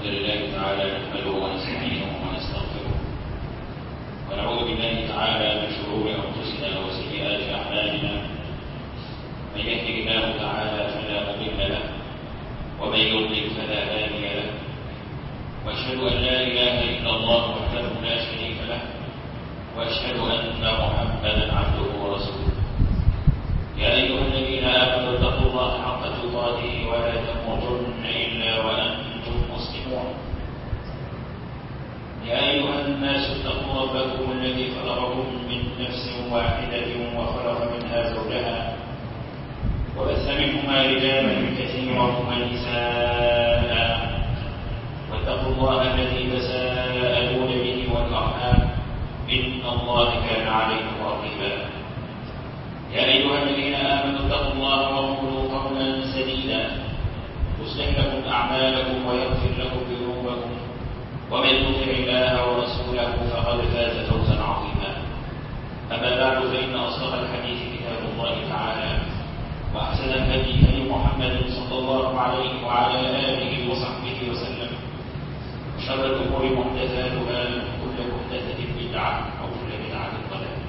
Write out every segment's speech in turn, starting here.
لله تعالى نحمده ونستعينه ونستغفره ونعوذ بالله تعالى من شرور أنفسنا وسيئات أعمالنا. من يهده الله تعالى فلا مضل له ومن يضلل فلا هادي له، وأشهد أن لا إله إلا الله وحده لا شريك له، وأشهد أن محمدا عبده ورسوله. يا أيها الذين آمنوا اتقوا الله حق تقاته ولا تموتن إلا وأنتم مسلمون. يا أيها الناس اتقوا ربكم الذي خلقكم من نفس واحدة وخلق منها زوجها وبث منهما رجالا كثيرا ونساء، واتقوا الله الذي تساءلون به والأرحام إن الله كان عليكم رقيبا. يا أيها الذين آمنوا اتقوا الله وقولوا قولا سديدا يصلح لكم أعمالكم ويغفر لكم ذنوبكم، ومن يطع الله ورسوله فقد فاز فوزا عظيما. أما بعد، فإن أصدق الحديث كتاب الله تعالى، وأحسن الهدي هدي محمد صلى الله عليه وعلى آله وصحبه وسلم، وشر الأمور محدثاتها، كل محدثة بدعة وكل بدعة ضلالة.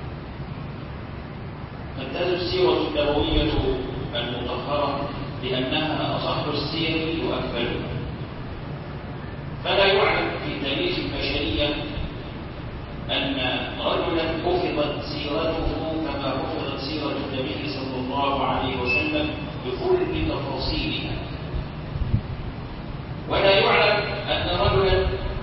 تمتاز السيرة النبوية المطهرة بأنها أصح السير وأكملها، فلا يعلم في تاريخ البشرية أن رجلا حفظت سيرته كما حفظت سيرة النبي صلى الله عليه وسلم بكل تفاصيلها، ولا يعلم أن رجلا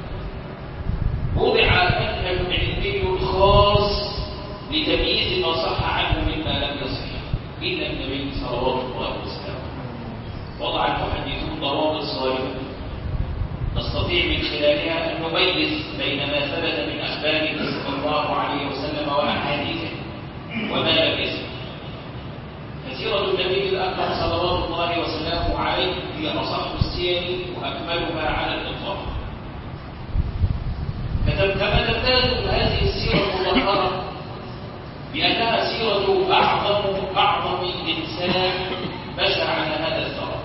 وضع منهج علمي خاص لتمييز ما صح عنه مما لم يصح إلا النبي صلوات الله وسلامه. وضع المحدثون ضوابط صارمة نستطيع من خلالها أن نميز بين ما ثبت من أخباره صلى الله عليه وسلم وأحاديثه وما لم يثبت. فسيرة النبي الأكرم صلوات الله وسلامه عليه هي أصح السير وأكملها على الإطلاق. كما تمتاز هذه السيرة المطهرة بأنها سيرة أعظم إنسان مشى على هذا الثرى،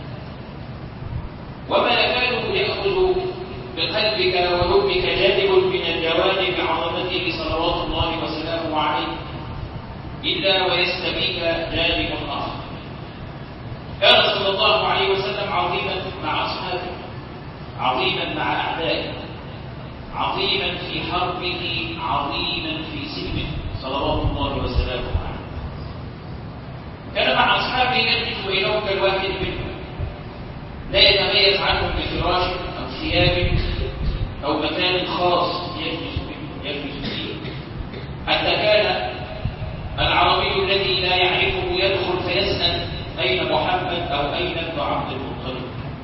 وما يكاد يأخذ بقلبك ولبك جانب من الجوانب عظمته صلوات الله وسلامه عليه إلا ويستبيك جانب آخر. كان صلى الله عليه وسلم عظيما مع أصحابه، عظيما مع أعدائه، عظيما في حربه، عظيما في سلمه صلوات الله وسلامه عليه. كان مع أصحابه يجلس بينهم كالواحد منهم، لا يتميز عنهم بفراش أو ثياب أو مكان خاص يجلس فيه، حتى كان العربي الذي لا يعرفه يدخل فيسأل أين محمد أو أين ابن عبد المطلب.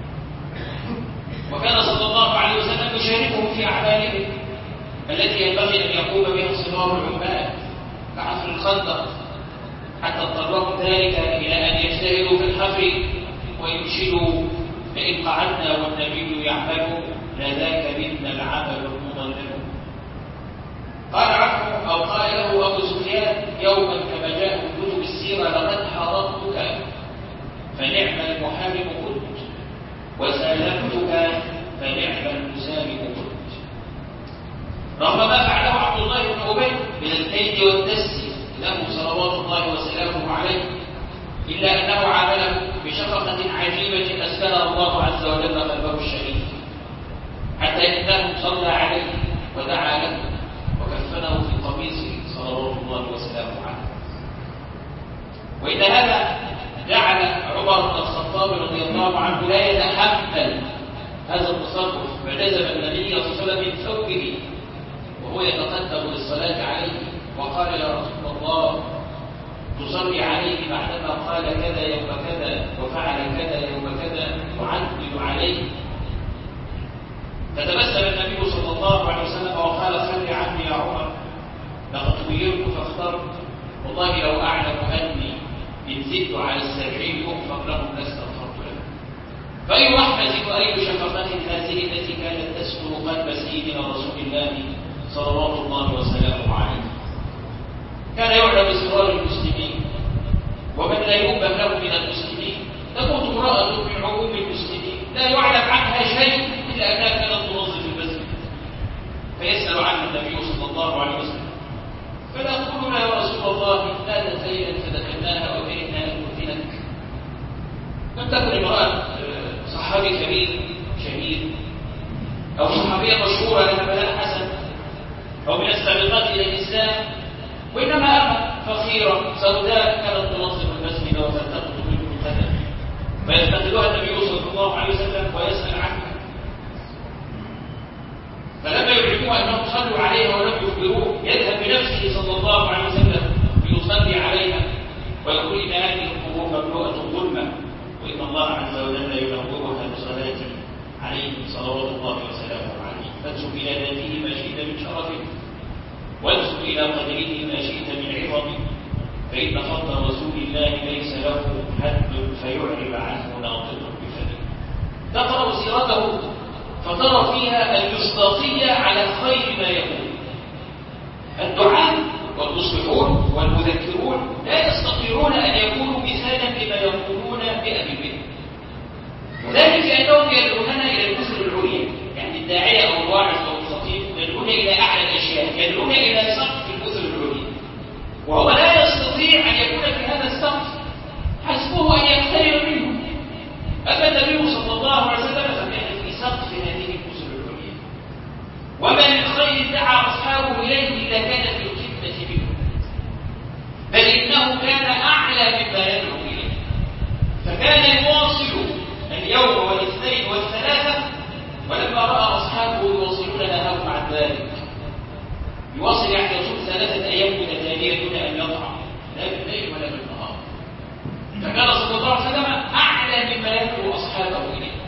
وكان صلى الله عليه وسلم يشاركهم في أعمالهم التي ينبغي أن يقوم بها صغار العمال كحفر الخندق، حتى اضطرهم ذلك إلى أن يجتهدوا في الحفر وينشدوا: فإن قعدنا والنبي يعمل لذاك منا العمل المضلل. قال عنه أو قال له أبو سفيان يوما كما جاء في كتب السيرة: لقد حرمتك فنعم المحارم كنت، وسالمتك فنعم المسالم كنت. رغم ما فعله عبد الله بن أبي من الكيد والدس له صلوات الله وسلامه عليه، إلا أنه عامله بشفقة عجيبة أسكنها الله عز وجل قلبه الشريف، حتى إنه صلى عليه ودعا له وكفنه في قميصه صلوات الله وسلامه عليه. وإن هذا جعل عمر بن الخطاب رضي الله عنه لا يتحمل هذا التصرف، فجذب النبي صلى الله عليه وسلم من ثوبه وهو يتقدم للصلاة عليه وقال: يا رسول الله، تصلي عليه بعدما قال كذا يوم كذا وفعل كذا يوم كذا، تعدل عليه. فتبسم النبي صلى الله عليه وسلم وقال: خل عني يا عمر، لقد خيرت فاخترت، والله لو أعلم أني إن زدت على 70 أغفر لهم لاستغفرت له. فأي رحمة وأي شفقة هذه التي كانت تسكن قلب سيدنا رسول الله صلوات الله وسلامه عليه. كان يعلم بسرار المسلمين ومن لا يؤمن له من المسلمين. تموت امرأة من عموم المسلمين لا يعلم عنها شيء الله هذا ليلا فدخلناها وكرهنا أن نؤذنك. لم تكن امرأة صحابي كبير شهير أو صحابية مشهورة لها بلاء حسن أو من السابقات إلى الإسلام، وإنما أمة فقيرة سوداء كانت تنظم المسجد وتلتقط منه الخدم، فيفتقدها النبي صلى الله عليه وسلم ويسأل عنها، فلما يعلموها أنهم صلوا عليها ولم يخبروه يذهب بنفسه صلى الله عليه وسلم ليصلي عليها ويقول إن هذه القبور مملوءة ظلما وإن الله عز وجل ينورها بصلاة عليه صلوات الله وسلامه عليه، فانسب إلى ذاته ما شئت من شرفه وانسب إلى قدره ما شئت من عظمه، فإن فضل رسول الله ليس له حد فيعرب عنه ناطق بفمه. تقرأ سيرته فترى فيها المصداقية على خير ما يقول. الدعاة والمصلحون والمذكرون لا يستطيعون أن يكونوا مثالا لما يقولون بأبي البدع، وذلك أنهم يدعوننا إلى الكسر العليا، يعني الداعية أو الواعظ أو الخطيب يدعون إلى أعلى الأشياء، يدعون إلى سقف الكسر العليا، وهو لا يستطيع أن يكون في هذا السقف، حسبه أن يقترب منه. أما النبي صلى الله عليه وسلم فكان في سقف هذه الكسر العليا، وما من خير دعا أصحابه إليه إلا كان في الخدمة منه، بل إنه كان أعلى مما يدعو إليه، فكان يواصل اليوم والاثنين والثلاثة، ولما رأى أصحابه يواصلون نهاهم عن ذلك، يواصل يعني يصوم 3 أيام متتالية دون أن يطعم لا بالليل ولا بالنهار، فكان صلى الله عليه وسلم أعلى مما يدعو أصحابه إليه.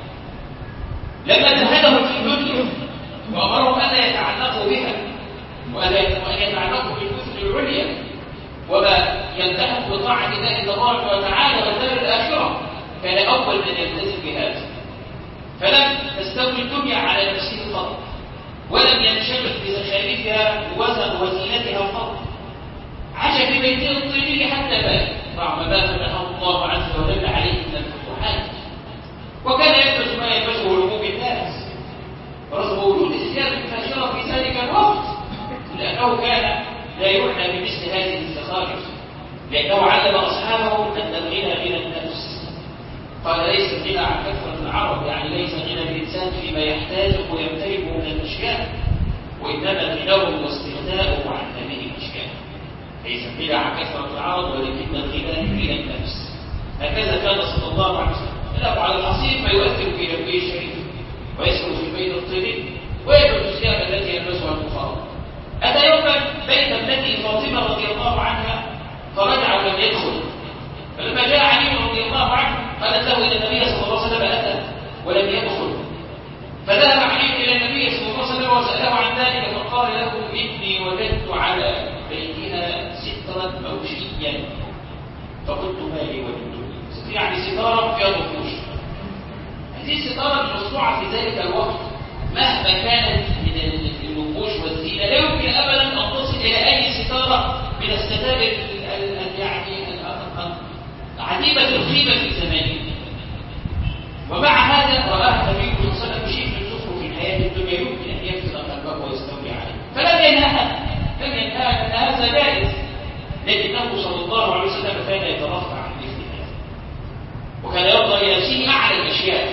لما زهدهم في الدنيا وأمرهم ألا يتعلقوا بها وأن يتعلقوا بالكفر العليا وما يلتحق بطاعة الله تبارك وتعالى والدار الآخرة، كان أول من يلتزم بهذا، فلم تستولي الدنيا على نفسه قط، ولم ينشغل بزخارفها وزينتها قط، عاش في بيته الطيبي حتى مات رغم ما فتحه الله عز وجل عليه من الفتوحات، وكان يلبس ما يلبسه لهموم الناس رغم وجود الثياب الفاخرة في ذلك الوقت، لأنه كان لا يعنى بمثل هذه الزخارف، لأنه علم أصحابه أن الغنى من النفس. قال ليس الغنى عن كثرة العرب، يعني ليس غنى الإنسان فيما يحتاجه ويمتلكه من الأشياء، وإنما غناه واستغناؤه عن هذه الأشياء. ليس الغنى عن كثرة العرب ولكن الغنى من النفس. هكذا كان صلى الله عليه وسلم يلعب على الحصير فيؤثر في نبيه الشريف ويسكن في البيت الطيب ويجعل الثياب التي يلبسها المخاض. أتى يوما بيت ابنته فاطمة رضي الله عنها فرجع ولم يدخل، فلما جاء علي رضي الله عنه قالت له إن النبي صلى الله عليه وسلم أتى ولم يدخل، فذهب علي إلى النبي صلى الله عليه وسلم وسأله عن ذلك، فقال له إني وجدت على بيتها سترا موشيا، فقلت ما لي ولدت، يعني ستارة فيها نقوش. هذه الستارة المصنوعة في ذلك الوقت مهما كانت من النقوش والزينة لا يمكن أبدا أن تصل إلى أي ستارة من الستائر يعني عديمة القيمة في زمانه. ومع هذا رآها النبي صلى الله عليه وسلم شيء من زخرف في الحياة الدنيا يمكن أن يفسد قلبه ويستولي عليه، فلم ينهاها، لم ينهاها أن هذا جائز، لكنه صلى الله عليه وسلم كان يترفع عن مثل هذا، وكان يرضى لنفسه أعلى الأشياء.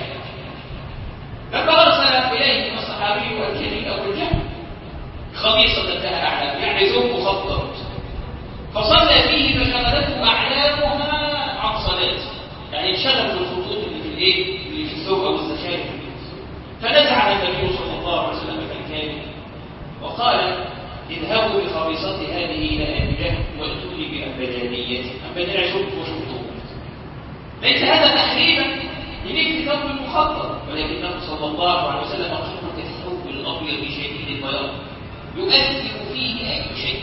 لما أرسل إليه الصحابي الجليل أبو الجهل خميصة لها أعلام، يعني ثوب مخطط، فصلى فيه فشغلته أعلامها عن صلاته، يعني انشغل بالخطوط اللي في الإيه؟ اللي في الثوب أو الزخارف اللي في الثوب. فنزع النبي صلى الله عليه وسلم كالكامل وقال اذهبوا بخميصتي هذه إلى أبي جهل واتوني بأبدانيته، أبدانية شرط وشرطه. ليس هذا تحريما لنكت ثوب المخطط، ولكنه صلى الله عليه وسلم خلق الثوب الأبيض شديد البياض يؤثر فيه أي شيء.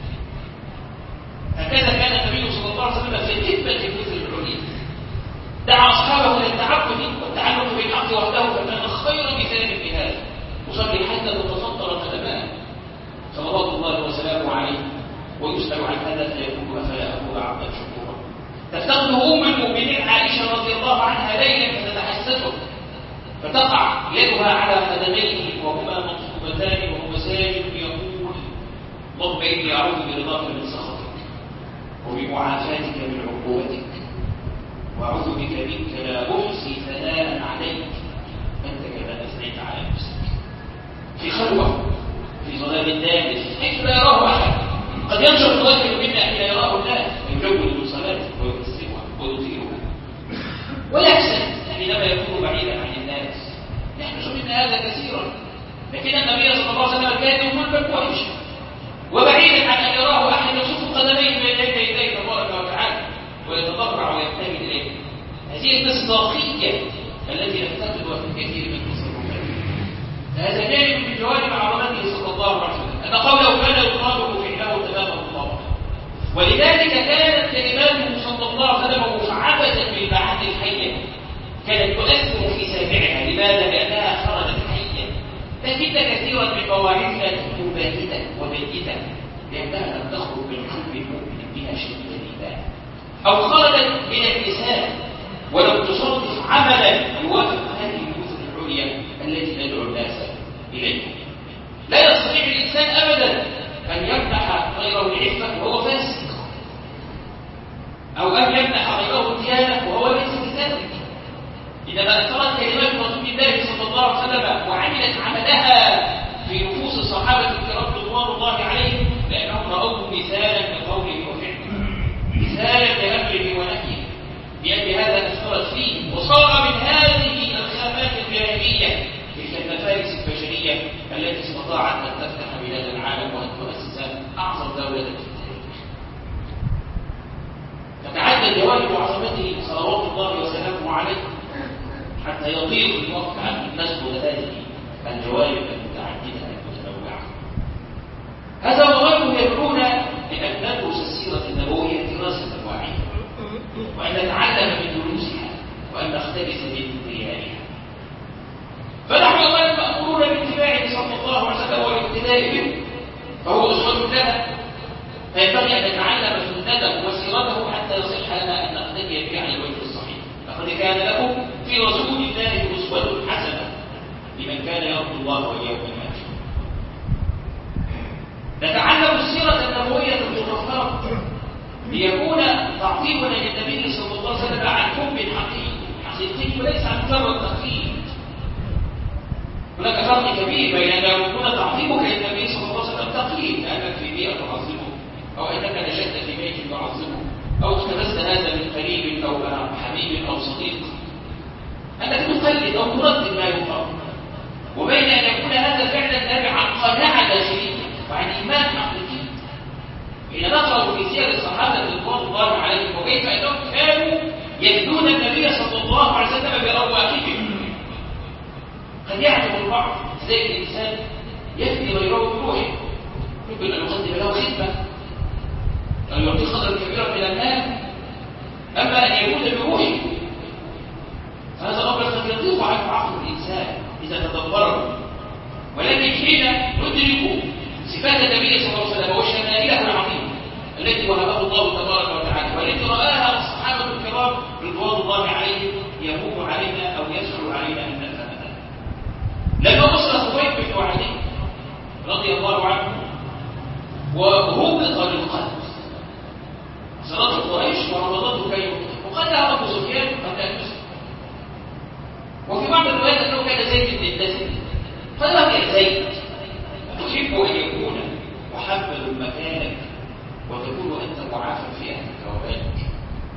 هكذا كان النبي صلى الله عليه وسلم في خدمة الكفر العليا، دعا أصحابه إلى التعبد والتعلق بالحق وحده، فكان خير مثال في هذا، وصلي حتى تتفطر قدماه صلوات الله وسلامه عليه، ويسأل عن هذا فيقول أفلا أكون عبدا شكورا. تفتقده أم المؤمنين عائشة رضي الله عنها ليلا فتتحسسه، فتقع يدها على قدميه وهما منصوبتان وهو ساجد يقول اللهم إني أعوذ برضاك من سخطك. وبمعافاتك من عقوبتك، وأعوذ بك منك لا أحصي ثناء عليك أنت كما أثنيت على نفسك. في خلوة في ظلام الدامس حيث لا يراه أحد، قد ينشر الواجب منا أن لا يراه الناس ويجود من صلاته ويكسرها ويطيرها، ويحسن حينما يكون بعيدا عن الناس. يحدث منا هذا كثيرا، لكن النبي صلى الله عليه وسلم كان يقول بالفحش وبعيدا عن ان يراه احد يصف قدميه بين يديه تبارك وتعالى ويتضرع ويبتهل اليه. هذه المصداقيه التي نفتقدها في كثير من تصرفاته. هذا جانب من جوانب عظمته صلى الله عليه وسلم، ان قوله كان يقال فعله تماما الله، ولذلك كانت كلماته صلى الله عليه وسلم مفعمه بالمعاني الحيه، كانت تؤثر في سامعها. لماذا؟ لانها خرجت حيه. لكن كثيرا من مواعظنا تكون باهته وميته، لانها لم تخرج من قلب المؤمن بها شديد الايمان، او خرجت من اللسان ولم تصرف عملا يوافق هذه الجزء العليا التي ندعو الناس اليها. لا يستطيع الانسان ابدا ان يمنح غيره العفه وهو فاسق، او ان يمنح غيره الديانه وهو ليس بذلك. إنما أثرت كلمات رسول الله صلى الله عليه وسلم وعملت عملها في نفوس الصحابة الكرام رضوان الله عليهم، لأنهم رأوه مثالا لقوله وفعله، مثالا لأمره ونهيه، لأن هذا أثرت فيه وصار من هذه الخامات الجاهلية تلك المفارس البشرية التي استطاعت أن تفتح بلاد العالم وأن تؤسس أعظم دولة في التاريخ. تتعدى جوانب عظمته صلوات الله وسلامه عليه حتى يضيق الوقت عن نسبه هذه الجوانب المتعدده المتنوعه. هذا وغيره يدعونا لان ندرس السيره النبويه دراسه واعيه، وان نتعلم من دروسها، وان نختلف من ديانها. فنحن اولا مامورون باتباعه صلى الله عليه وسلم والاقتداء به، فهو اسوه لنا، فينبغي ان نتعلم سنته وسيرته حتى يصح لنا ان نقتدي به على الوجه الصحيح. لقد كان له في رسول الله أسوة حسنة لمن كان يرجو الله واليوم الآخر. نتعلم السيرة النبوية المطهرة ليكون تعظيمنا للنبي صلى الله عليه وسلم عن حب حقيقي وليس عن مجرد تقليد. هناك فرق كبير بين أن يكون تعظيمك للنبي صلى الله عليه وسلم تقليد، أنك في بيئة تعظمه، أو أنك نشأت في بيت تعظمه، أو اقتبست هذا من قريب أو حبيب أو صديق، أنك تقلد أو تردد ما يقال، وبين أن يكون هذا فعلا نابع عن قناعة داخلية وعن إيمان حقيقي. حين نقرأ في سير الصحابة رضوان الله عليهم وكيف أنهم كانوا يفدون النبي صلى الله عليه وسلم بأرواحهم، قد يعجب البعض ازاي الإنسان يفدي غيره بروحه، يمكن أن يقدم له خدمة أو يعطي قدرا كبيرا من المال، أما أن يموت بروحه هذا الأمر قد يضيق عنه عقل الإنسان إذا تدبره. ولكن حين ندرك صفات النبي صلى الله عليه وسلم وشمائله العظيمة التي وهبه الله تبارك وتعالى والتي رآها الصحابة الكرام رضوان الله عليهم، يهون علينا أو يسهل علينا أن نفهمها. لما وصل خبيب بن عدي رضي الله عنه وهبط للقلب صلاة قريش ورمضته كي وقالها أبو سفيان قبل أن يسلم. وفي بعض الروايات أنه كان زيد بن الدسم، قال له يا زيد أتحب أن يكون محبب مكانك وتكون أنت معافى في أهلك ومالك؟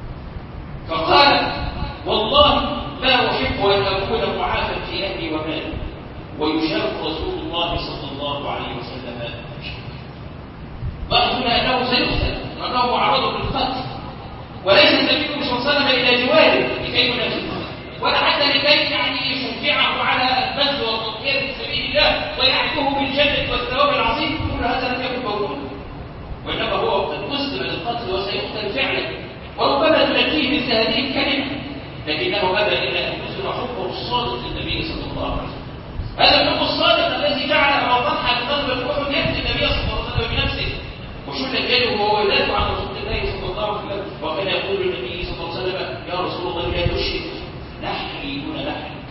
فقال والله لا أحب أن أكون معافى في أهلي ومالي ويشارك رسول الله صلى الله عليه وسلم لاحظوا أنه سيقتل وأنه معرض للقتل، وليس النبي صلى الله عليه وسلم إلى جواره لكي ينافسه ولا حتى لكي يشجعه على البذل والتضحية في سبيل الله ويعده بالجنة والثواب العظيم. كل هذا لم يكن موجودا، وإنما هو قد أسلم للقتل وسيقتل فعلا، وربما تنجيه مثل هذه الكلمة، لكنه أبى إلا أن يظهر حبه الصادق للنبي صلى الله عليه وسلم. هذا الحب الصادق الذي جعل أبا طلحة بغزوة أحد يأتي النبي صلى الله عليه وسلم بنفسه وشل يده وهو يدافع عن رسول الله صلى الله عليه وسلم، وكان يقول للنبي صلى الله عليه وسلم يا رسول الله لا تشرك نحري دون نحرك.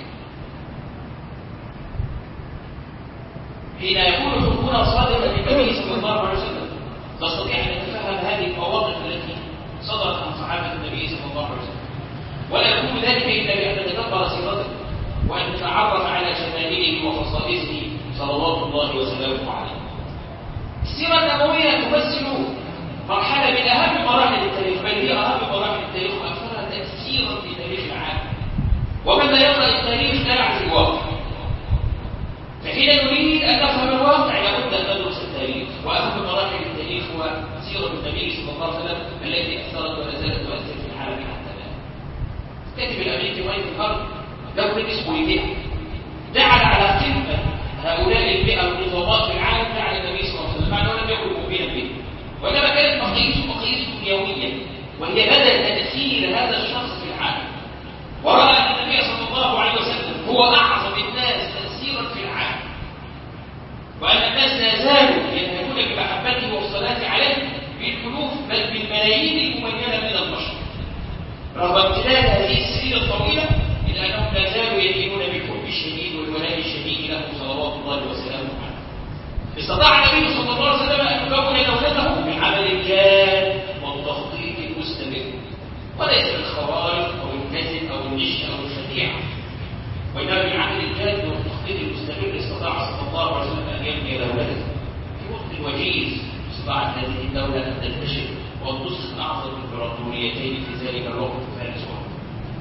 حين يكون حبنا صادقا للنبي صلى الله عليه وسلم نستطيع ان نتفهم هذه المواقف التي صدرت عن صحابة النبي صلى الله عليه وسلم. ولا يكون ذلك إلا بأن نتدبر سيرته وأن نتعرف على شمائله وخصائصه صلوات الله وسلامه عليه. السيرة النبوية تمثل مرحلة من أهم مراحل التاريخ، بل هي أهم مراحل التاريخ وأكثرها تأثيرا في تاريخ العالم. ومن لا يقرأ التاريخ لا يعرف الواقع. فحين نريد أن نفهم الواقع لابد أن ندرس التاريخ، وأهم مراحل التاريخ هو سيرة النبي صلى الله عليه وسلم التي أثرت ولا زالت تؤثر في العالم حتى الآن. الكاتب الأمريكي مايكل هارت له اسمه لبيع جعل على قمة هؤلاء البيئة النظامات في العالم جعل النبي صلى الله عليه وسلم، مع أنه لم يكن مؤمنا به، وإنما كانت مقاييس دنيوية، وهي مدى تأثير هذا الشخص في العالم. ورأى أن النبي صلى الله عليه وسلم هو أعظم الناس تأثيرا في العالم، وأن الناس لا زالوا ينهكون بمحبته والصلاة عليه بالألوف بل بالملايين المميزة من البشر، رغم امتداد هذه السنين الطويلة إلا أنهم لا زالوا يدينون بالحب الشديد والولاء الشديد له صلوات الله وسلامه عليه. استطاع النبي صلى الله عليه وسلم أن يكون دولته بالعمل الجاد والتخطيط المستمر، وليس بالخوارق أو الكذب أو الغش أو الشجاعة، وإنما بالعمل الجاد والتخطيط المستمر استطاع صلى الله عليه وسلم أن يبني دولته في وقت وجيز. استطاعت هذه الدولة أن تنتشر وتصبح أعظم الإمبراطوريتين في ذلك الوقت فارس وروم.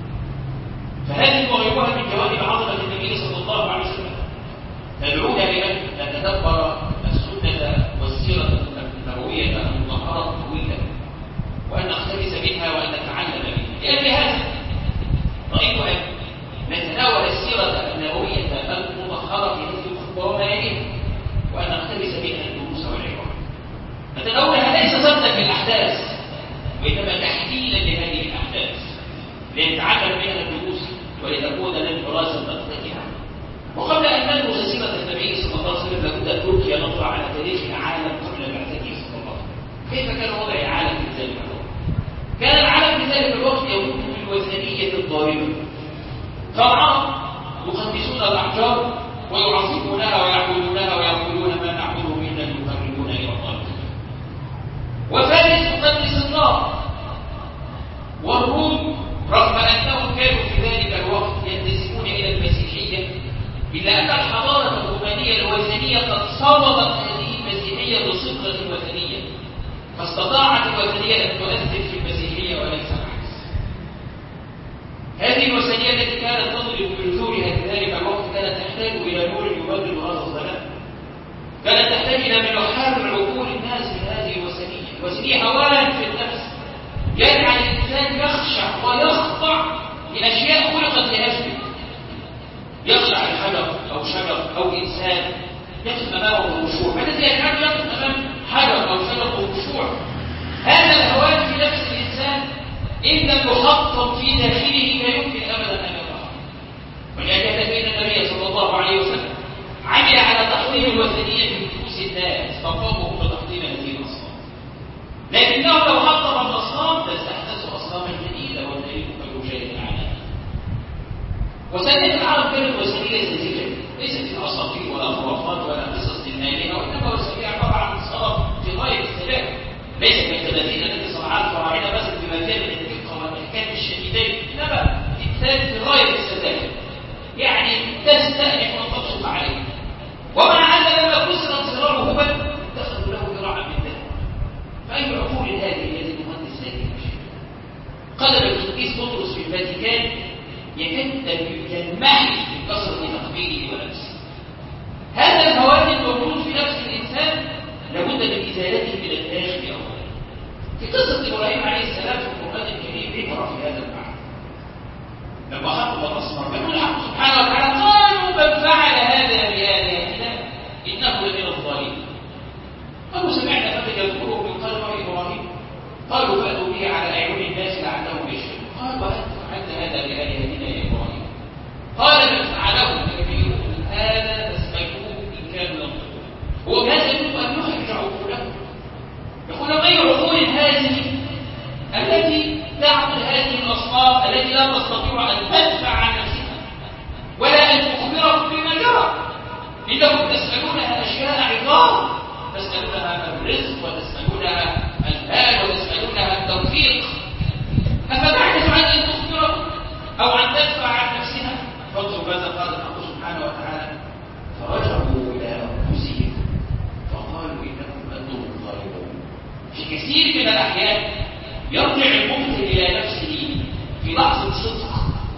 فهذه وغيرها من جوانب عظمة النبي صلى الله عليه وسلم تدعونا لأن نتدبر السنة والسيرة النبوية المطهرة الطويلة، وأن نقتبس منها وأن نتعلم منها. لأجل هذا رأيت أن نتناول السيرة النبوية المطهرة في هذه الخطبة وما يليها، وأن نقتبس منها الدروس والعبر. نتناولها ليس ضمنا في الأحداث، وإنما تحليلا لهذه الأحداث لنتعلم منها الدروس ولتكون لنا دراسة مقتنعة. وقبل أن ندرس سيرة النبي صلى الله عليه وسلم لابد أن نلقي نظرة على تاريخ العالم قبل بعثته صلى الله عليه وسلم. كيف كان وضع العالم في ذلك الوقت؟ كان العالم في ذلك الوقت يموت بالوثنية الضاربة، فالعرب يقدسون الأحجار ويعظمونها ويعبدونها ويقولون ما نعبدهم إلا ليقربونا إلى الله. وفارس تقدس النار، والروم رغم أنهم كانوا في ذلك الوقت ينتسبون إلى المسيحية، إلا أن الحضارة الرومانية الوثنية قد صوبت هذه المسيحية بصبغة وثنية، فاستطاعت الوثنية أن تؤثر في المسيحية وليس العكس. هذه الوثنية التي كانت تضرب بجذورها في ذلك الوقت كانت تحتاج إلى نور يبرد هذا الظلام، كانت تحتاج إلى من يحرر عقول الناس من هذه الوثنية. الوثنية هوان في النفس يجعل الإنسان يخشع ويخضع لأشياء خلقت لأجله، يخشع الحجر أو شجر أو إنسان يقف أمامه الخشوع، الذي يجعل يقف أمام حجر أو شجر بخشوع. هذا الهوان في نفس الإنسان إن لم يحطم في داخله لا يمكن أبدا أن يقع. ولهذا فإن النبي صلى الله عليه وسلم عمل على تحطيم الوثنية في نفوس الناس فقاموا بتحطيم هذه الأصنام، لكنه لو حطم الأصنام لاستحدثوا أصناما جديدة والتاريخ قد يشاهد العالم. وثانيا العرب كانت وثنية ساذجة، ليست في أساطير ولا خرافات ولا قصص للآلهة، وإنما وثنية عبارة عن صلاة في غاية السلام، ليست كالتماثيل التي صنعها الفراعنة مثلا بمكان من الدقة والإحكام الشديدين، إنما تمثال في غاية السذاجة، يعني تستأنف وتبسط عليه. ومع أن لما كسرت ذراعه بل اتخذوا له ذراعا من ذهب. فأي عقول هذه التي تقدس هذه الأشياء؟ قدم القديس بطرس في الفاتيكان يكاد ينمحي من كثرة تقبيله ونفسه. هذا الهوان الموجود في نفس الإنسان لابد من إزالته من الداخل أولا. في قصة إبراهيم عليه السلام في القرآن الكريم عبرة في هذا المعنى. لما حطم الأصنام يقول الحق سبحانه وتعالى قالوا من فعل هذا بآلهتنا إنه لمن الظالمين. قالوا سمعنا فتى يذكره من قلب إبراهيم، قالوا فأتوا به على أعين الناس لعلهم يشهدون. قال وأنت فعلت هذا بآلهتنا يا إبراهيم؟ قال من فعله كبيرهم هذا فاسألوه إن كانوا ينطقون. هو بهذا يجب أن يخرج عقولهم، يقول غير عقول هذه التي تعمل هذه الأصنام كثير من الأحيان يرجع المبتل إلى نفسه في لحظة صدق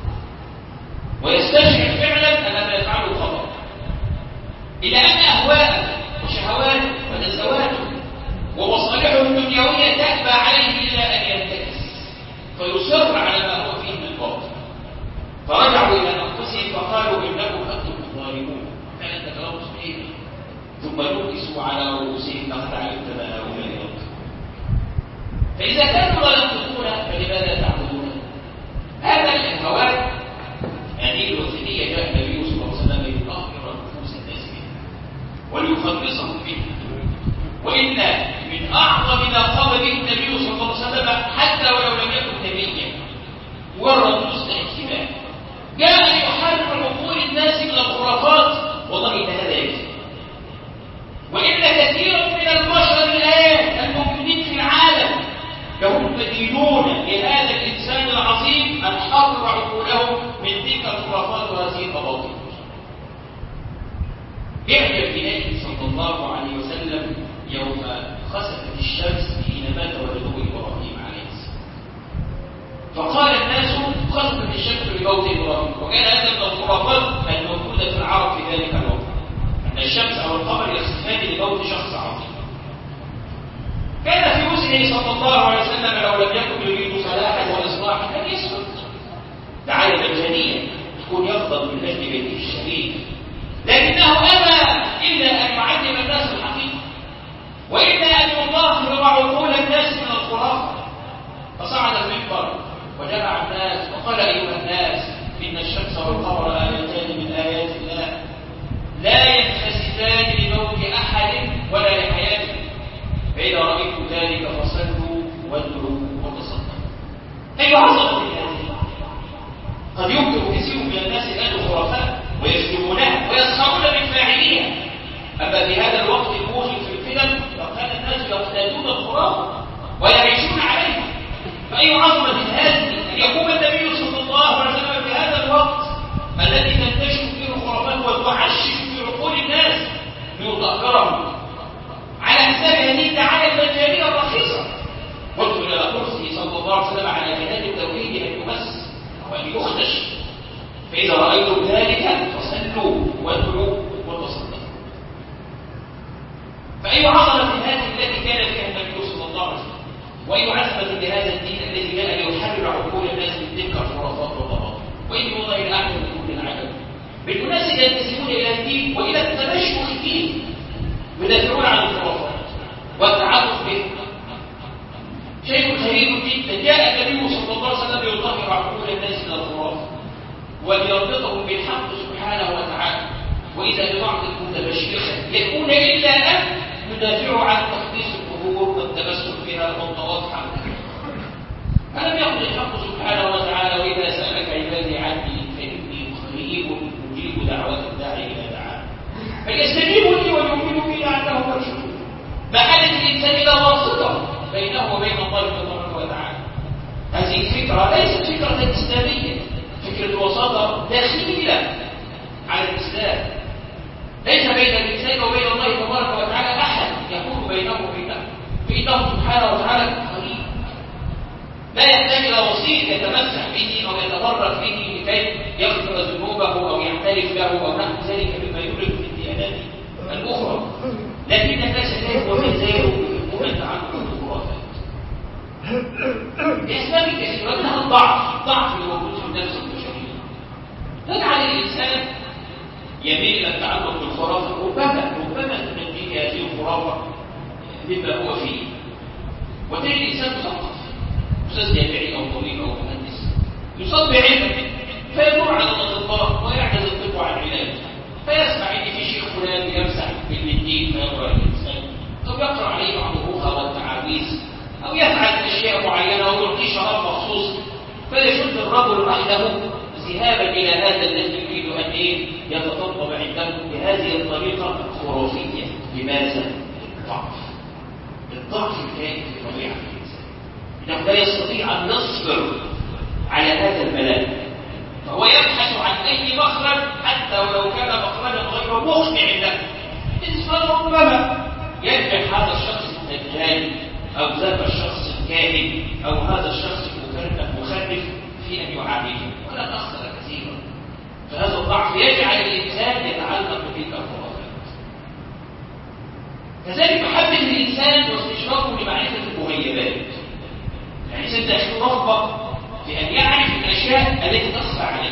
ويستشعر فعلا أن ما يفعله خطأ، إلى أن أهواءه وشهواته ونزواته ومصالحه الدنيوية تأبى عليه إلا أن ينتكس فيصر على ما هو فيه من باطل. فرجعوا إلى أنفسهم فقالوا إنكم أنتم الظالمون، فعلا أنت كلام صحيح. ثم نكسوا على رؤوسهم لقد علمت ما هؤلاء ينطقون. فإذا كانوا لا ينطقون فلماذا تعبدون؟ هذا الهوى هذه الوثنية جاء النبي صلى الله عليه وسلم ليطهر نفوس الناس منها وليخلصهم منها. وإن من أعظم ما قام به النبي صلى الله عليه وسلم حتى ولو لم يكن نبيا مجرد حسن اهتمام، جاء ليحرر عقول الناس من الخرافات. والله إن هذا يكفي. وإن كثيرا من البشر الآن الموجودين في العالم لهم مدينون لهذا الإنسان العظيم أن حرر عقولهم من تلك الخرافات وهذه الأباطيل. اعجب إليه صلى الله عليه وسلم يوم خسفت الشمس حين مات ولده إبراهيم عليه السلام، فقال الناس خسفت الشمس بموت إبراهيم. وكان هذا من الخرافات الموجودة في العرب في ذلك الوقت، أن الشمس أو القمر يخسفان لموت شخص عظيم. كان في وسعه صلى الله عليه وسلم لو لم يكن يريد صلاحا وإصلاحا لم يسكت، تعالى مجانيا يكون يغضب من أجل بيته الشريف، لكنه أبى إلا أن يعلم الناس الحقيقة وإلا أن يطهر عقول الناس من الخرافة. فصعد المنبر وجمع الناس وقال أيها الناس إن الشمس والقمر آيتان من آيات الله لا ينخسفان لموت أحد ولا لحياته، فإذا رأيتم ذلك فصلوا وادعوا وتصدقوا. أي عظمة هذه! قد يمكن كثير من الناس أن خرافات ويسلمونها ويسخرون من فاعليها، أما في هذا الوقت الموجود في الفتن فكان الناس يقتادون الخرافة ويعيشون عليها. فأي عظمة هذه أن يقوم النبي صلى الله عليه وسلم في هذا الوقت الذي تنتشر فيه الخرافات وتعشش في عقول الناس ليطهرهم على حساب هذه الدعاية المجانية الرخيصة. قلت إلى كرسي صلى الله عليه وسلم على جهاد التوحيد أن يمس وأن يخدش، فإذا رأيتم ذلك فصلوا وادعوا وتصدقوا. فأي عظمة هذه التي كان فيها النبي صلى الله عليه وسلم، وأي عظمة لهذا الدين الذي جاء ليحرر عقول الناس من تلك الخرافات والضباط. وإني والله الأعلم من كل العجب بالناس ينتسبون إلى الدين وإلى التمشق فيه يدافعون عن الخرافات والتعاطف به. شيء غريب جدا، جاء النبي صلى الله عليه وسلم ليطهر عقول الناس من الخرافات وليربطهم بالحق سبحانه وتعالى، وإذا ببعض المتبشرة يكون إلا أن يدافعوا عن تقديس القبور والتمسك بها والتواضع. ألم يقل الحق سبحانه وتعالى وإذا سألك عبادي عني فإني قريب أجيب دعوة الداعي إلى دعاء فليستجيبوا لي ويؤمنوا بي لعلهم يرشدون. محل الإنسان إلى واسطة بينه وبين الله تبارك وتعالى. هذه الفكرة ليست فكرة إسلامية، فكرة وساطة داخلية على الإسلام، ليس بين الإنسان وبين الله تبارك وتعالى أحد يكون بينه وبينه، فإنه سبحانه وتعالى قريب لا يحتاج إلى وسيط يتمسح به أو يتبرك به لكي يغفر ذنوبه أو يعترف له أو نحو ذلك مما يولد في الديانات الأخرى. لكن الناس لا وما زالوا يحبون التعامل بالخرافات لأسباب كثيرة، منها الضعف الموجود في النفس البشرية تجعل الإنسان يميل إلى التعلق بالخرافة. ربما تنجيه هذه الخرافة مما هو فيه، وتجد الإنسان مثقف، أستاذ جامعي أو طبيب أو مهندس يصاب بعلم فيدور على الأطباء ويعجز الطب عن العلاج، فيسمع إن في شيخ فلان يمسح بالمنديل فيقرأ الإنسان، أو يقرأ عليه بعض الرقى والتعاويذ، أو يفعل أشياء معينة أو يلقي شراب مخصوص، فيشد الرجل رحله ذهابا إلى هذا الذي يريد أن يتطبب عنده بهذه الطريقة الخرافية. لماذا؟ الضعف الكائن في طبيعة الإنسان، إنه لا يستطيع أن يصبر على هذا البلاء، فهو يبحث عن أي مخرج حتى ولو كان مخرجا غير مقنع له. ربما ينجح هذا الشخص الدجال أو ذاك الشخص الكاهن أو هذا الشخص المخرف في أن يعامله ولا تخسر كثيرا. فهذا الضعف يجعل الإنسان يتعلق بتلك الخرافات. كذلك محبة الإنسان واستشراقه لمعرفة المغيبات. يعني الإنسان عنده رغبة في أن يعرف الأشياء التي تخفى عليه.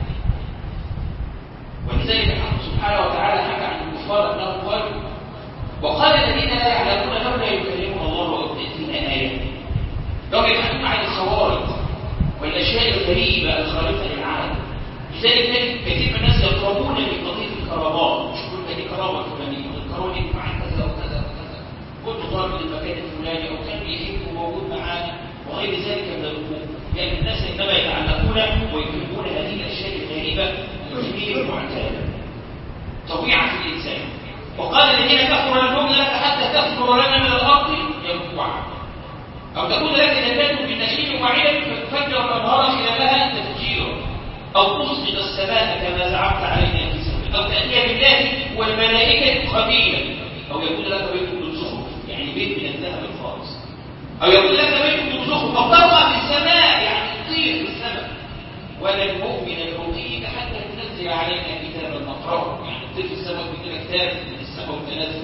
ولذلك الحق سبحانه وتعالى حكى عن الكفار أنهم قالوا وقال الذين لا يعلمون لولا يكلمنا الله ويؤتينا آية. لو يتحدثون عن الخوارق والأشياء الغريبة الخارقة للعالم. لذلك كثير من الناس يقربون لقضية الكرامات، مش كل دي كرامة فلانية، الكرامة دي مع كذا وكذا وكذا، كنت طالب للمكان الفلاني أو كان بيحب وموجود معانا وغير ذلك من الأمور. لأن الناس إنما يتعلقون ويكلمون هذه الأشياء الغريبة غير معتادة طبيعة في الإنسان. وقال الذين كفروا لن نؤمن لك حتى تفجر لنا من الأرض ينبوعا أو تكون لك جنات من نخيل وعنب فتفجر الأنهار خلالها تفجيرا أو تسقط السماء كما زعمت علينا كسفا أو تأتي بالله والملائكة خبيرا أو يكون لك بيت من زخرف يعني بيت من الذهب الخالص أو يكون لك بيت من زخرف أو ترقى في السماء يعني تطير في السماء ولن نؤمن لرقيك حتى تنزل علينا كتابا نقرأه يعني تطير في السماء وتجيب كتاب من السماء وتنزل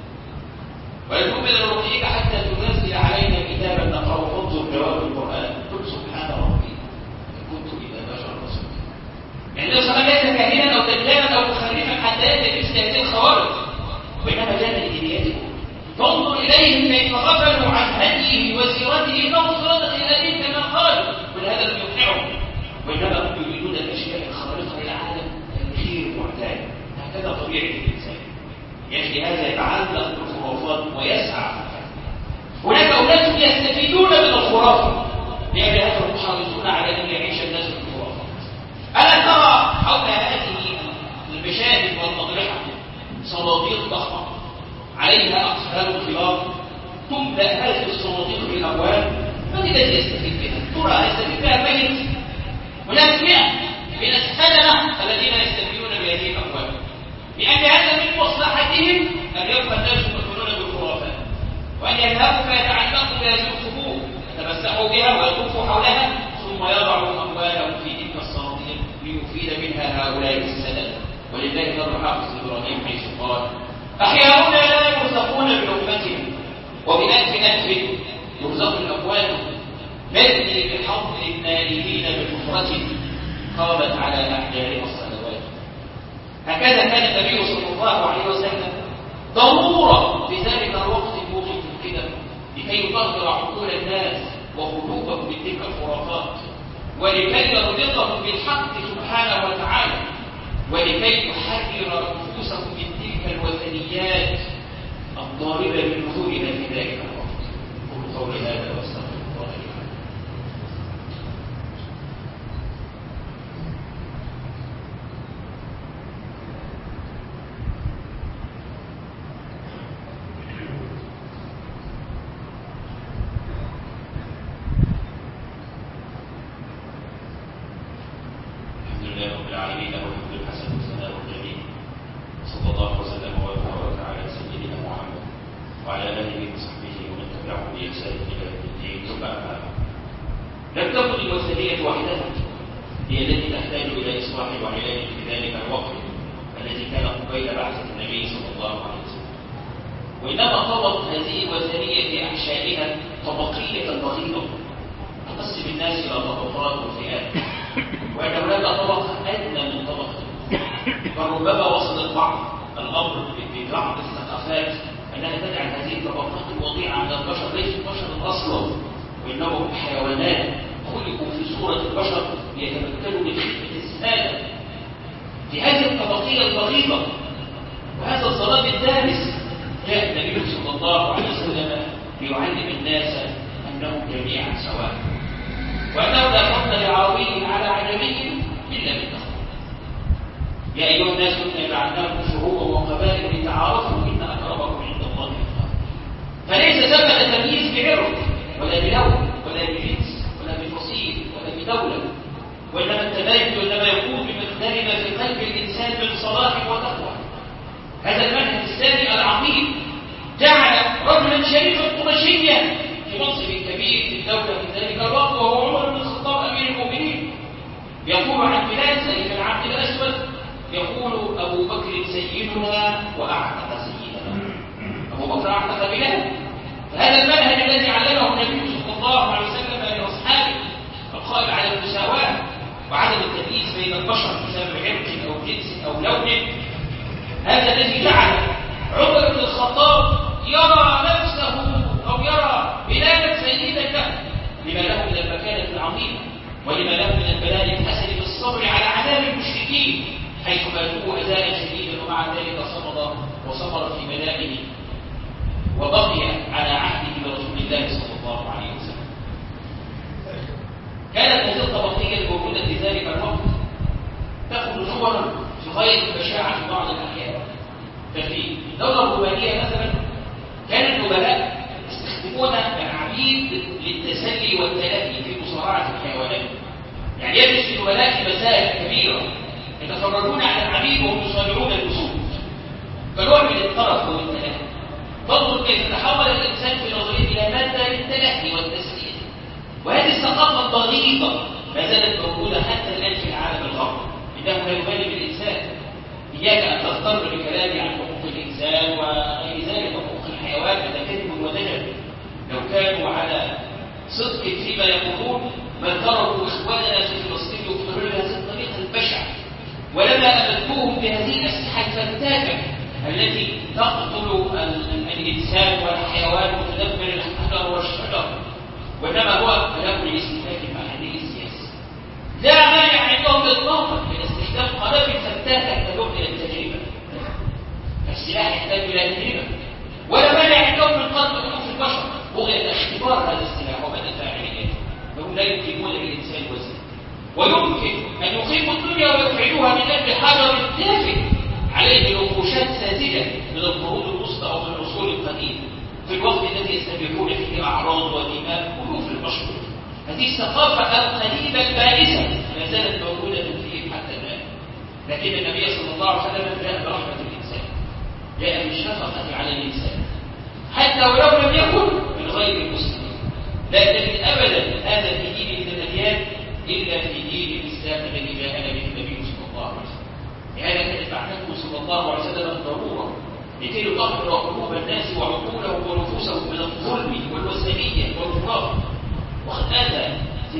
ولن نؤمن لرقيك حتى تنزل علينا كتابا نقرأه فانظر جواب القرآن قل سبحان ربي كنت إذا بشر رسول. يعني لو سمع ليس كاهنا أو دجالا أو مخرفا حتى يأتي مثل هذه الخوارق وإنما جاء لهدايتكم فانظر إليهم كيف غفلوا عن هديه وسيرته فانظر إليهم كما قالوا ولهذا لم يقنعهم وإنما هم يريدون الأشياء الخارقة للعالم الغير معتاد. هكذا طبيعة الإنسان يعني هذا يتعلق بالخرافات ويسعى. هناك أولاد يستفيدون من الخرافة لأن هذا محافظون على أن يعيش الناس بالخرافات. ألا ترى حول هذه المشاهد والمضرحة صناديق ضخمة عليها أقفال خلاف تملأ هذه الصناديق بالأموال من الذي يستفيد بها؟ ترى يستفيد بها الميت؟ هناك 100 من السلمة الذين يستفيدون بهذه الأموال لأن هذا من مصلحتهم أن يبقى الناس يدخلون بالخرافات وأن يذهبوا فيتعلقوا بهذه القبور يتمسحوا بها ويطوفوا حولها ثم يضعوا أموالهم في تلك الصناديق ليفيد منها هؤلاء السلف. ولله ذر حافظ إبراهيم حيث قال أحياؤنا لا يرزقون بلقمتهم وبألف ألف يرزق الأموال نأتي بحظ النائلين بكفرة قامت على أحجارها الصلوات. هكذا كان النبي صلى الله عليه وسلم ضرورة في ذلك الوقت الموجود كده لكي يطهر عقول الناس وقلوبهم بتلك الخرافات ولكي يربطهم بالحق سبحانه وتعالى ولكي يحرر نفوسهم من تلك الوثنيات الضاربة بنفورنا في ذلك الوقت. قل قولي هذا واستغفر الله لي. لم تكن الوثنية وحدها هي التي تحتاج إلى إصلاح وعلاج في ذلك الوقت الذي كان قبيل بعثة النبي صلى الله عليه وسلم وإنما طبقت هذه الوثنية في أحشائها طبقية بغيضة تقسم الناس إلى طبقات وفئات وأن هناك طبقة أدنى من طبقة فربما وصل البعض الأمر ببعض الثقافات أنها تجعل هذه الطبقات الوضيعة من البشر ليسوا بشرا أصلا وإنهم حيوانات خلقوا في صورة البشر ليتمكنوا من خدمة السادة في هذه الطبقية البغيضة وهذا الظلام الدامس جاء النبي صلى الله عليه وسلم ليعلم الناس أنهم جميعا سواء وأنه لا فضل لعربي على عجمي إلا بالتقوى. يا أيها الناس إنا جعلناكم شعوبا وقبائل لتعارفوا إن أكرمكم عند الله فليس ثمة تمييز بعرق ولا بلون ولا بجنس ولا بفصيل ولا بدولة وإنما التباين وإنما يكون بمقدار ما في قلب الإنسان من صلاح وتقوى. هذا المنهج الإسلامي العظيم جعل رجلا شريفا قرشيا يقول أبو بكر سيدنا وأعتق سيدنا. أبو بكر أعتق بلال. فهذا المنهج الذي علمه النبي صلى الله عليه وسلم لأصحابه القائم على المساواة وعدم التمييز بين البشر بسبب عرق أو جنس أو لون، هذا الذي جعل عمر بن الخطاب يرى نفسه أو يرى بلالا سيدا له لما له من المكانة العظيمة ولما له من البلاء الحسن بالصبر على عذاب المشركين حيث ماتوه أذى شديدا، ومع ذلك صمد وصبر في بلائه وبقي على عهده برسول الله صلى الله عليه وسلم. كانت هذه الطبقية الموجودة في ذلك الوقت تأخذ صورا في غاية البشاعة في بعض الأحيان. ففي الدولة الرومانية مثلا كان النبلاء يستخدمون العبيد للتسلي والتلهي في مصارعة الحيوانات. يعني يجلس النبلاء في مسائل كبيرة يتفرجون على العبيد وهم يصارعون الأسود كنوع من الطرف والتلهي. فانظر كيف تحول الإنسان في نظريه إلى مادة للتلهي والتسلية. وهذه الثقافة الضغيطة ما زالت موجودة حتى الآن في العالم الغربي. إنه لا يبالي بالإنسان. إياك أن تضطر بكلامي عن حقوق الإنسان وغير ذلك حقوق الحيوان، هذا كذب ودجل. لو كانوا على صدق فيما يقولون ما تركوا إخواننا في فلسطين يقتلون بهذه الطريقة البشعة، ولما أمدوهم بهذه الأسلحة الفتاكة التي تقتل الإنسان والحيوان وتدمر الحجر والشجر، وإنما هو كلام الاستهلاك المحلي السياسي. لا مانع عندهم إطلاقا من استخدام قنابل فتاكة كنوع من التجربة. السلاح يحتاج إلى تجربة، ولا مانع عندهم من قتل ألوف البشر بغية اختبار هذا السلاح ومدى فاعليته. فهم لا يمكنون للإنسان وزن، ويمكن أن يقيموا الدنيا ويفعلوها من أجل حجر تافه عليه نقوشات ساذجة من القرون الوسطى أو من العصور القديمة، في الوقت الذي يستبيحون فيه أعراض ودماء ألوف البشر. هذه الثقافة القديمة البائسة ما زالت موجودة فيه حتى الآن. لكن النبي صلى الله عليه وسلم جاء برحمة الإنسان، جاء بالشفقة على الإنسان حتى ولو لم يكن من غير المسلمين. لا تجد أبدا هذا في دين من الأديان إلا في دين الإسلام الذي جاءنا به النبي صلى الله عليه وسلم. لهذا كانت بعثته صلى الله عليه وسلم ضرورة لكي يطهر قلوب الناس وعقولهم ونفوسهم من الظلم والوثنية والخرافة. وقد أتت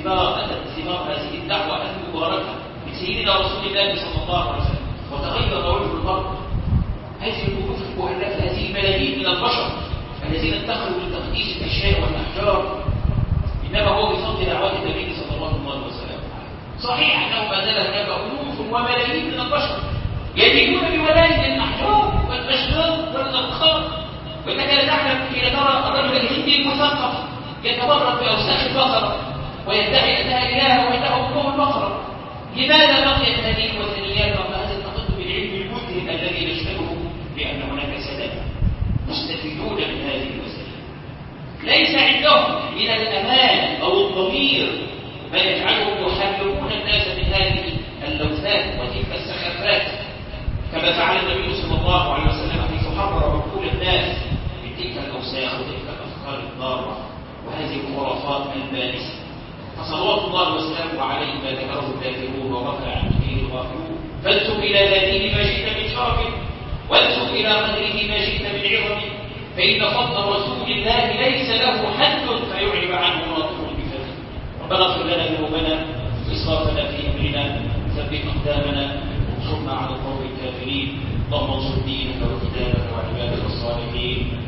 ثمار هذه الدعوة المباركة من سيدنا رسول الله صلى الله عليه وسلم، وتغير وجه الأرض. هذه الألوف المؤلفة، هذه الملايين من البشر الذين اتخذوا لتقديس الأشياء والأحجار، إنما هو بفضل دعوات النبي صلى الله عليه وسلم. صحيح أنه ما زال هناك ألوف وملايين من البشر يدينون بولاية الأحجار والأشجار والأبخار. وإنك لا تعلم حين ترى الرجل الهندي المثقف يتبرك بأوساخ البقرة ويدعي أنها إله وأنه قوم البقرة. لماذا بقيت هذه الوثنيات رغم هذا التقدم العلمي المذهل الذي نشهده؟ لأن هناك سلام مستفيدون من هذه الوثنيات، ليس عندهم من الأمان أو الضمير ما يجعلهم يحررون الناس من هذه اللوثات وتلك السخافات، كما فعل النبي صلى الله عليه وسلم حيث حرر عقول الناس من تلك الأوساخ وتلك الأفكار الضارة وهذه الخرافات البائسة. فصلوات الله وسلامه عليه ما ذكره الكافرون وغفل عن دينه الغافلون. فانسب إلى ذاته ما شئت من شرف، وانسب إلى قدره ما شئت من عظم، فإن فضل رسول الله ليس له حد فيعرب عنه ناطق بفضله. ربنا اغفر لنا ذنوبنا وإسرافنا في أمرنا، ثبت أقدامنا وانصرنا على القوم الكافرين. اللهم انصر دينك وكتابك وعبادك الصالحين.